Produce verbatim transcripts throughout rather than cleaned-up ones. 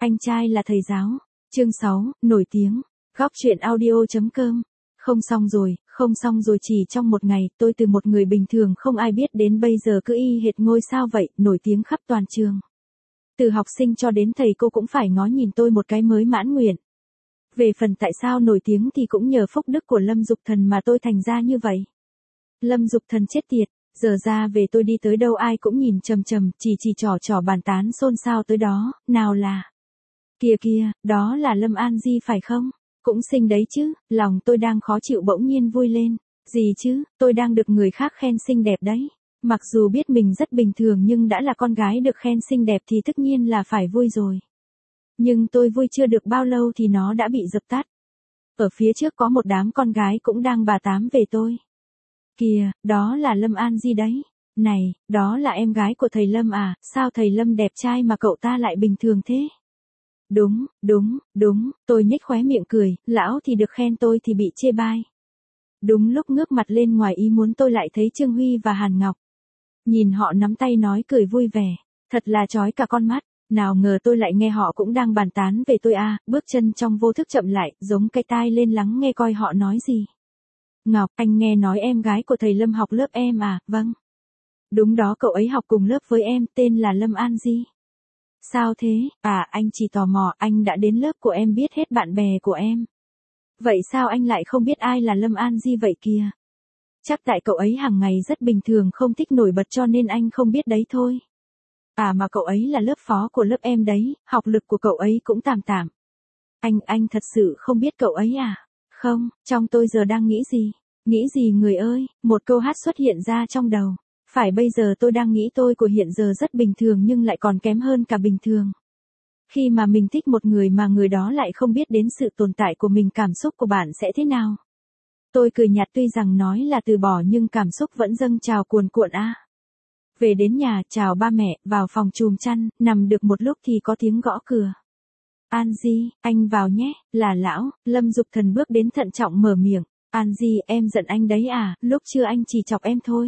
Anh trai là thầy giáo. Chương sáu, nổi tiếng. Góc truyện audio.com. Không xong rồi, không xong rồi chỉ trong một ngày, tôi từ một người bình thường không ai biết đến bây giờ cứ y hệt ngôi sao vậy, nổi tiếng khắp toàn trường. Từ học sinh cho đến thầy cô cũng phải ngó nhìn tôi một cái mới mãn nguyện. Về phần tại sao nổi tiếng thì cũng nhờ phúc đức của Lâm Dục Thần mà tôi thành ra như vậy. Lâm Dục Thần chết tiệt, giờ ra về tôi đi tới đâu ai cũng nhìn chầm chầm, chỉ chỉ trò trò bàn tán xôn xao tới đó, nào là. Kìa kìa, đó là Lâm An Di phải không? Cũng xinh đấy chứ, lòng tôi đang khó chịu bỗng nhiên vui lên. Gì chứ, tôi đang được người khác khen xinh đẹp đấy. Mặc dù biết mình rất bình thường nhưng đã là con gái được khen xinh đẹp thì tất nhiên là phải vui rồi. Nhưng tôi vui chưa được bao lâu thì nó đã bị dập tắt. Ở phía trước có một đám con gái cũng đang bà tám về tôi. Kìa, đó là Lâm An Di đấy. Này, đó là em gái của thầy Lâm à, sao thầy Lâm đẹp trai mà cậu ta lại bình thường thế? Đúng, đúng, đúng, tôi nhếch khóe miệng cười, lão thì được khen tôi thì bị chê bai. Đúng lúc ngước mặt lên ngoài ý muốn tôi lại thấy Trương Huy và Hàn Ngọc. Nhìn họ nắm tay nói cười vui vẻ, thật là chói cả con mắt, nào ngờ tôi lại nghe họ cũng đang bàn tán về tôi à, bước chân trong vô thức chậm lại, giống cái tai lên lắng nghe coi họ nói gì. Ngọc, anh nghe nói em gái của thầy Lâm học lớp em à, vâng. Đúng đó, cậu ấy học cùng lớp với em, tên là Lâm An Di. Sao thế, à anh chỉ tò mò, anh đã đến lớp của em biết hết bạn bè của em. Vậy sao anh lại không biết ai là Lâm An Di vậy kìa? Chắc tại cậu ấy hàng ngày rất bình thường không thích nổi bật cho nên anh không biết đấy thôi. À mà cậu ấy là lớp phó của lớp em đấy, học lực của cậu ấy cũng tạm tạm. Anh, anh thật sự không biết cậu ấy à? Không, trong tôi giờ đang nghĩ gì? Nghĩ gì người ơi, một câu hát xuất hiện ra trong đầu. Phải bây giờ tôi đang nghĩ tôi của hiện giờ rất bình thường nhưng lại còn kém hơn cả bình thường. Khi mà mình thích một người mà người đó lại không biết đến sự tồn tại của mình, cảm xúc của bạn sẽ thế nào? Tôi cười nhạt, tuy rằng nói là từ bỏ nhưng cảm xúc vẫn dâng trào cuồn cuộn a. À. Về đến nhà, chào ba mẹ, vào phòng chùm chăn, nằm được một lúc thì có tiếng gõ cửa. An Di, anh vào nhé, là lão. Lâm Dục Thần bước đến thận trọng mở miệng. An Di, em giận anh đấy à, lúc chưa anh chỉ chọc em thôi.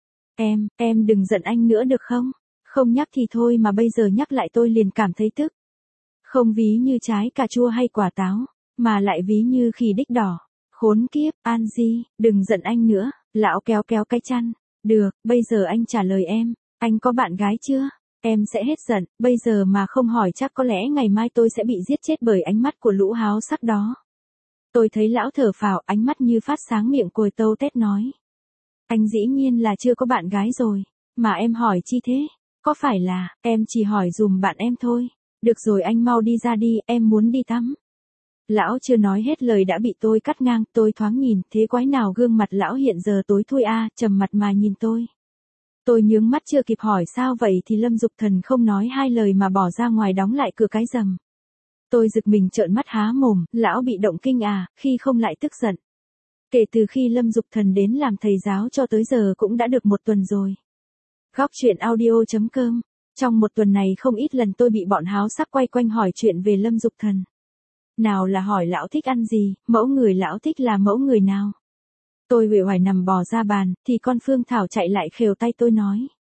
Em, em đừng giận anh nữa được không? Không nhắc thì thôi mà bây giờ nhắc lại tôi liền cảm thấy tức. Không ví như trái cà chua hay quả táo, mà lại ví như khỉ đích đỏ. Khốn kiếp, An Di, đừng giận anh nữa. Lão kéo kéo cái chăn. Được, bây giờ anh trả lời em, anh có bạn gái chưa? Em sẽ hết giận, bây giờ mà không hỏi chắc có lẽ ngày mai tôi sẽ bị giết chết bởi ánh mắt của lũ háo sắc đó. Tôi thấy lão thở phào, ánh mắt như phát sáng, miệng cồi tâu tét nói. Anh dĩ nhiên là chưa có bạn gái rồi, mà em hỏi chi thế? Có phải là, em chỉ hỏi dùm bạn em thôi. Được rồi anh mau đi ra đi, em muốn đi tắm. Lão chưa nói hết lời đã bị tôi cắt ngang, tôi thoáng nhìn, thế quái nào gương mặt lão hiện giờ tối thui a, à, trầm mặt mà nhìn tôi. Tôi nhướng mắt chưa kịp hỏi sao vậy thì Lâm Dục Thần không nói hai lời mà bỏ ra ngoài đóng lại cửa cái rầm. Tôi giật mình trợn mắt há mồm, lão bị động kinh à, khi không lại tức giận. Kể từ khi Lâm Dục Thần đến làm thầy giáo cho tới giờ cũng đã được một tuần rồi. Góc truyện audio.com. Trong một tuần này không ít lần tôi bị bọn háo sắc quay quanh hỏi chuyện về Lâm Dục Thần. Nào là hỏi lão thích ăn gì, mẫu người lão thích là mẫu người nào. Tôi uể oải nằm bò ra bàn, thì con Phương Thảo chạy lại khều tay tôi nói.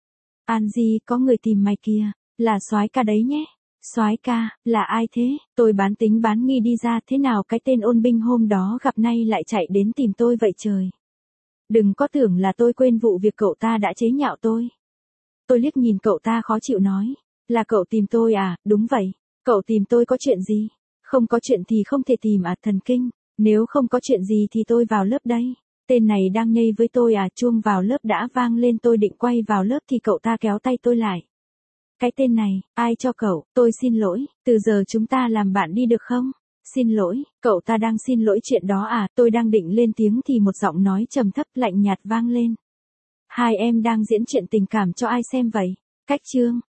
An Di, có người tìm mày kìa, là soái ca đấy nhé. Soái ca, là ai thế? Tôi bán tính bán nghi đi ra, thế nào cái tên ôn binh hôm đó gặp nay lại chạy đến tìm tôi vậy trời. Đừng có tưởng là tôi quên vụ việc cậu ta đã chế nhạo tôi. Tôi liếc nhìn cậu ta khó chịu nói. Là cậu tìm tôi à, đúng vậy. Cậu tìm tôi có chuyện gì? Không có chuyện thì không thể tìm à, thần kinh. Nếu không có chuyện gì thì tôi vào lớp đây. Tên này đang nhây với tôi à, chuông vào lớp đã vang lên, tôi định quay vào lớp thì cậu ta kéo tay tôi lại. Cái tên này, ai cho cậu? Tôi xin lỗi, từ giờ chúng ta làm bạn đi được không? Xin lỗi, cậu ta đang xin lỗi chuyện đó à, tôi đang định lên tiếng thì một giọng nói trầm thấp lạnh nhạt vang lên. Hai em đang diễn chuyện tình cảm cho ai xem vậy? Cách chương.